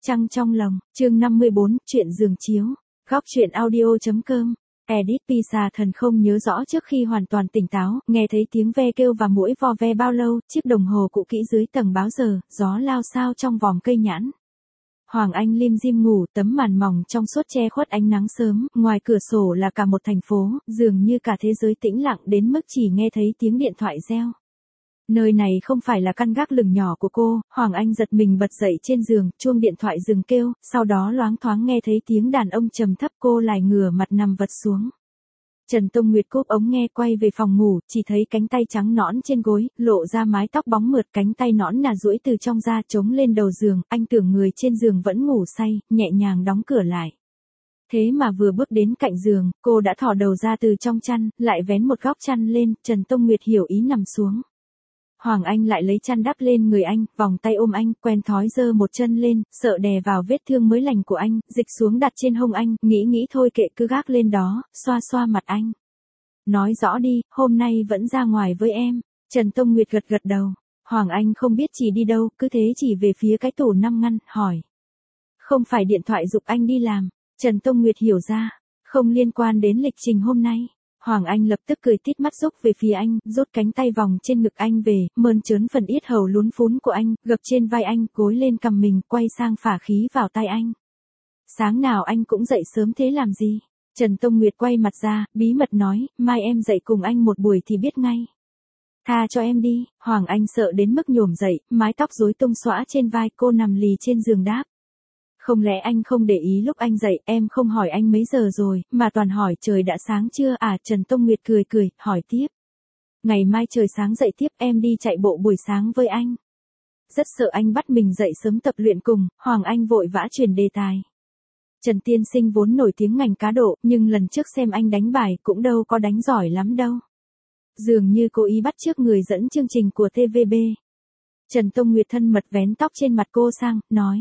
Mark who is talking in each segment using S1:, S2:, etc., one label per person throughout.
S1: Trăng trong lòng, chương 54, chuyện giường chiếu. Góc truyện audio.com. Edit Pizza thần không nhớ rõ trước khi hoàn toàn tỉnh táo, nghe thấy tiếng ve kêu và muỗi vo ve bao lâu, chiếc đồng hồ cũ kỹ dưới tầng báo giờ, gió lao sao trong vòng cây nhãn. Hoàng Anh lim dim ngủ, tấm màn mỏng trong suốt che khuất ánh nắng sớm, ngoài cửa sổ là cả một thành phố, dường như cả thế giới tĩnh lặng đến mức chỉ nghe thấy tiếng điện thoại reo. Nơi này không phải là căn gác lửng nhỏ của cô, Hoàng Anh giật mình bật dậy trên giường, chuông điện thoại dừng kêu, sau đó loáng thoáng nghe thấy tiếng đàn ông trầm thấp, cô lại ngửa mặt nằm vật xuống. Trần Tông Nguyệt cúp ống nghe quay về phòng ngủ, chỉ thấy cánh tay trắng nõn trên gối, lộ ra mái tóc bóng mượt, cánh tay nõn nà duỗi từ trong ra chống lên đầu giường, anh tưởng người trên giường vẫn ngủ say, nhẹ nhàng đóng cửa lại. Thế mà vừa bước đến cạnh giường, cô đã thò đầu ra từ trong chăn, lại vén một góc chăn lên, Trần Tông Nguyệt hiểu ý nằm xuống. Hoàng Anh lại lấy chăn đắp lên người anh, vòng tay ôm anh, quen thói giơ một chân lên, sợ đè vào vết thương mới lành của anh, dịch xuống đặt trên hông anh, nghĩ thôi kệ cứ gác lên đó, xoa xoa mặt anh. Nói rõ đi, hôm nay vẫn ra ngoài với em. Trần Tông Nguyệt gật đầu. Hoàng Anh không biết chỉ đi đâu, cứ thế chỉ về phía cái tủ 5 ngăn, hỏi. Không phải điện thoại giục anh đi làm. Trần Tông Nguyệt hiểu ra, không liên quan đến lịch trình hôm nay. Hoàng Anh lập tức cười tít mắt rúc về phía anh, rút cánh tay vòng trên ngực anh về, mơn trớn phần yết hầu lún phún của anh, gập trên vai anh, gối lên cằm mình, quay sang phả khí vào tai anh. Sáng nào anh cũng dậy sớm thế làm gì? Trần Tông Nguyệt quay mặt ra, bí mật nói, mai em dậy cùng anh một buổi thì biết ngay. Tha cho em đi. Hoàng Anh sợ đến mức nhổm dậy, mái tóc rối tung xõa trên vai, cô nằm lì trên giường đáp. Không lẽ anh không để ý lúc anh dậy, em không hỏi anh mấy giờ rồi, mà toàn hỏi trời đã sáng chưa à? Trần Tông Nguyệt cười, hỏi tiếp. Ngày mai trời sáng dậy tiếp, em đi chạy bộ buổi sáng với anh. Rất sợ anh bắt mình dậy sớm tập luyện cùng, Hoàng Anh vội vã chuyển đề tài. Trần Tiên Sinh vốn nổi tiếng ngành cá độ, nhưng lần trước xem anh đánh bài cũng đâu có đánh giỏi lắm đâu. Dường như cố ý bắt chước người dẫn chương trình của TVB. Trần Tông Nguyệt thân mật vén tóc trên mặt cô sang, nói.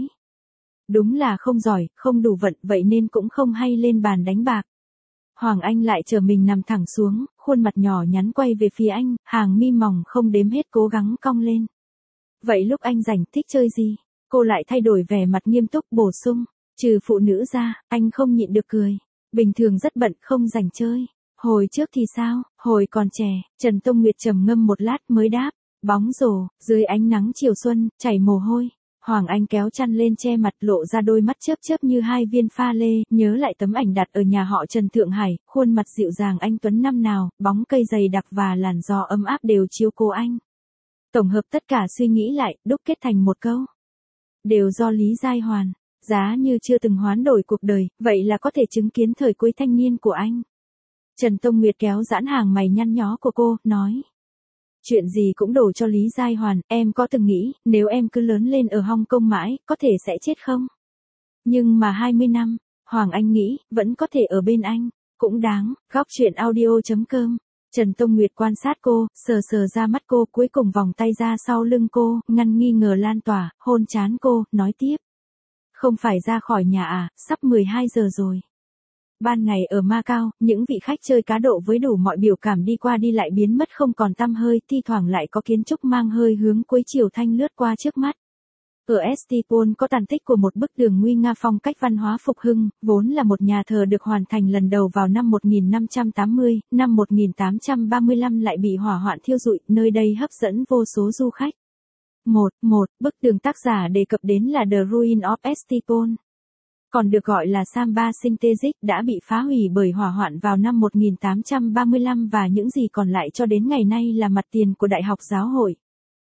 S1: Đúng là không giỏi, không đủ vận, vậy nên cũng không hay lên bàn đánh bạc. Hoàng Anh lại chờ mình nằm thẳng xuống, khuôn mặt nhỏ nhắn quay về phía anh, hàng mi mỏng không đếm hết cố gắng cong lên. Vậy lúc anh rảnh thích chơi gì? Cô lại thay đổi vẻ mặt nghiêm túc bổ sung, trừ phụ nữ ra, anh không nhịn được cười. Bình thường rất bận, không rảnh chơi. Hồi trước thì sao? Hồi còn trẻ, Trần Tông Nguyệt trầm ngâm một lát mới đáp, bóng rổ, dưới ánh nắng chiều xuân, chảy mồ hôi. Hoàng Anh kéo chăn lên che mặt, lộ ra đôi mắt chớp như hai viên pha lê, nhớ lại tấm ảnh đặt ở nhà họ Trần Thượng Hải, khuôn mặt dịu dàng anh tuấn năm nào, bóng cây dày đặc và làn gió ấm áp đều chiếu cố anh. Tổng hợp tất cả suy nghĩ lại, đúc kết thành một câu. Đều do Lý Giai Hoàn, giá như chưa từng hoán đổi cuộc đời, vậy là có thể chứng kiến thời cuối thanh niên của anh. Trần Tông Nguyệt kéo giãn hàng mày nhăn nhó của cô, nói. Chuyện gì cũng đổ cho Lý Giai Hoàn, em có từng nghĩ, nếu em cứ lớn lên ở Hong Kong mãi, có thể sẽ chết không? Nhưng mà 20 năm, Hoàng Anh nghĩ, vẫn có thể ở bên anh, cũng đáng. Góc truyện audio.com. Trần Tông Nguyệt quan sát cô, sờ ra mắt cô, cuối cùng vòng tay ra sau lưng cô, ngăn nghi ngờ lan tỏa, hôn trán cô, nói tiếp. Không phải ra khỏi nhà à, sắp 12 giờ rồi. Ban ngày ở Macau, những vị khách chơi cá độ với đủ mọi biểu cảm đi qua đi lại biến mất không còn tăm hơi, thi thoảng lại có kiến trúc mang hơi hướng cuối chiều thanh lướt qua trước mắt. Ở Estipon có tàn tích của một bức tường nguy nga phong cách văn hóa phục hưng, vốn là một nhà thờ được hoàn thành lần đầu vào năm 1580, năm 1835 lại bị hỏa hoạn thiêu rụi, nơi đây hấp dẫn vô số du khách. Bức tường tác giả đề cập đến là The Ruin of Estipon. Còn được gọi là Samba Synthesis, đã bị phá hủy bởi hỏa hoạn vào năm 1835 và những gì còn lại cho đến ngày nay là mặt tiền của Đại học Giáo hội.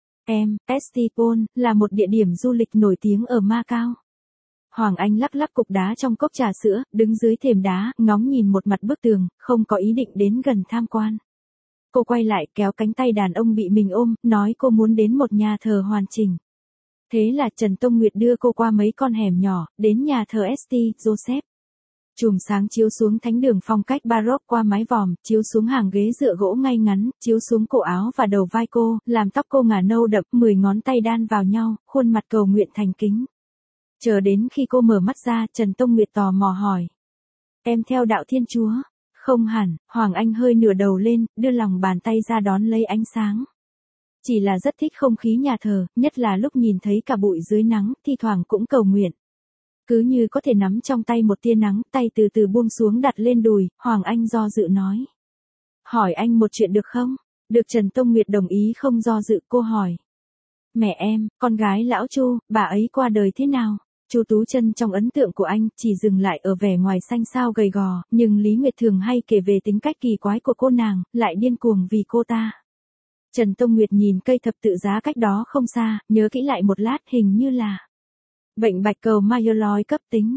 S1: Estipon là một địa điểm du lịch nổi tiếng ở Macau. Hoàng Anh lắc cục đá trong cốc trà sữa, đứng dưới thềm đá, ngóng nhìn một mặt bức tường, không có ý định đến gần tham quan. Cô quay lại kéo cánh tay đàn ông bị mình ôm, nói cô muốn đến một nhà thờ hoàn chỉnh. Thế là Trần Tông Nguyệt đưa cô qua mấy con hẻm nhỏ, đến nhà thờ St. Joseph. Chùm sáng chiếu xuống thánh đường phong cách baroque qua mái vòm, chiếu xuống hàng ghế dựa gỗ ngay ngắn, chiếu xuống cổ áo và đầu vai cô, làm tóc cô ngả nâu đậm, 10 ngón tay đan vào nhau, khuôn mặt cầu nguyện thành kính. Chờ đến khi cô mở mắt ra, Trần Tông Nguyệt tò mò hỏi. Em theo đạo Thiên Chúa? Không hẳn, Hoàng Anh hơi nửa đầu lên, đưa lòng bàn tay ra đón lấy ánh sáng. Chỉ là rất thích không khí nhà thờ, nhất là lúc nhìn thấy cả bụi dưới nắng, thi thoảng cũng cầu nguyện. cứ như có thể nắm trong tay một tia nắng, tay từ từ buông xuống đặt lên đùi, Hoàng Anh do dự nói. Hỏi anh một chuyện được không? Được. Trần Tông Nguyệt đồng ý không do dự. Cô hỏi. Mẹ em, con gái lão Chu, bà ấy qua đời thế nào? Chu Tú Chân trong ấn tượng của anh chỉ dừng lại ở vẻ ngoài xanh xao gầy gò, nhưng Lý Nguyệt thường hay kể về tính cách kỳ quái của cô nàng, lại điên cuồng vì cô ta. Trần Tông Nguyệt nhìn cây thập tự giá cách đó không xa, nhớ kỹ lại một lát, hình như là bệnh bạch cầu myeloid cấp tính.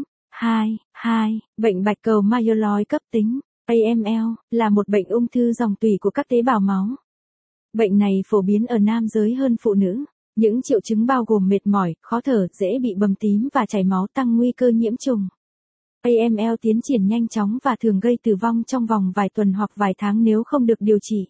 S1: Bệnh bạch cầu myeloid cấp tính, AML, là một bệnh ung thư dòng tủy của các tế bào máu. Bệnh này phổ biến ở nam giới hơn phụ nữ. Những triệu chứng bao gồm mệt mỏi, khó thở, dễ bị bầm tím và chảy máu, tăng nguy cơ nhiễm trùng. AML tiến triển nhanh chóng và thường gây tử vong trong vòng vài tuần hoặc vài tháng nếu không được điều trị.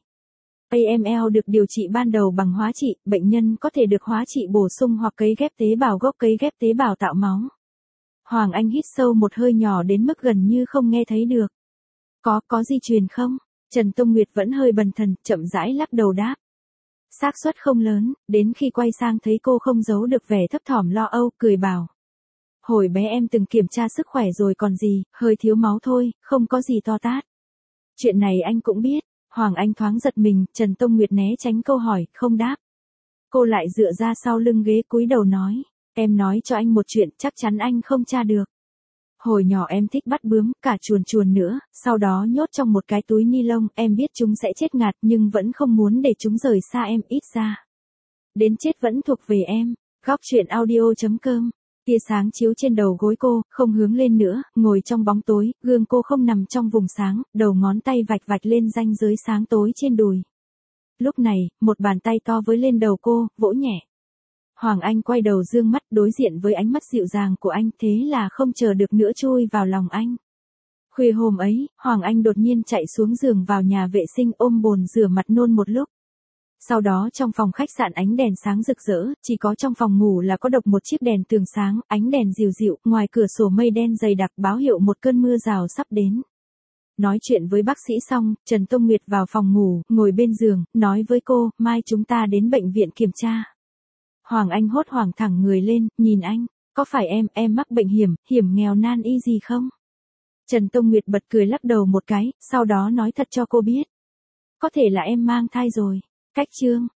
S1: AML được điều trị ban đầu bằng hóa trị, bệnh nhân có thể được hóa trị bổ sung hoặc cấy ghép tế bào gốc, cấy ghép tế bào tạo máu. Hoàng Anh hít sâu một hơi nhỏ đến mức gần như không nghe thấy được. Có di truyền không? Trần Tông Nguyệt vẫn hơi bần thần, chậm rãi lắc đầu đáp. Xác suất không lớn, đến khi quay sang thấy cô không giấu được vẻ thấp thỏm lo âu, cười bảo. Hồi bé em từng kiểm tra sức khỏe rồi còn gì, hơi thiếu máu thôi, không có gì to tát. Chuyện này anh cũng biết. Hoàng Anh thoáng giật mình, Trần Tông Nguyệt né tránh câu hỏi, không đáp. Cô lại dựa ra sau lưng ghế cúi đầu nói. Em nói cho anh một chuyện, chắc chắn anh không tra được. Hồi nhỏ em thích bắt bướm, cả chuồn chuồn nữa, sau đó nhốt trong một cái túi ni lông, em biết chúng sẽ chết ngạt nhưng vẫn không muốn để chúng rời xa em, ít ra. Đến chết vẫn thuộc về em. Góc truyện audio.com. Tia sáng chiếu trên đầu gối cô, không hướng lên nữa, ngồi trong bóng tối, gương cô không nằm trong vùng sáng, đầu ngón tay vạch vạch lên ranh giới sáng tối trên đùi. Lúc này, một bàn tay to với lên đầu cô, vỗ nhẹ. Hoàng Anh quay đầu dương mắt đối diện với ánh mắt dịu dàng của anh, thế là không chờ được nữa chui vào lòng anh. Khuya hôm ấy, Hoàng Anh đột nhiên chạy xuống giường vào nhà vệ sinh ôm bồn rửa mặt nôn một lúc. Sau đó trong phòng khách sạn ánh đèn sáng rực rỡ, chỉ có trong phòng ngủ là có độc một chiếc đèn tường sáng, ánh đèn dịu dịu, ngoài cửa sổ mây đen dày đặc báo hiệu một cơn mưa rào sắp đến. Nói chuyện với bác sĩ xong, Trần Tông Nguyệt vào phòng ngủ, ngồi bên giường, nói với cô, mai chúng ta đến bệnh viện kiểm tra. Hoàng Anh hốt hoảng thẳng người lên, nhìn anh, có phải em mắc bệnh hiểm nghèo nan y gì không? Trần Tông Nguyệt bật cười lắc đầu một cái, sau đó nói thật cho cô biết. Có thể là em mang thai rồi. Cách chương.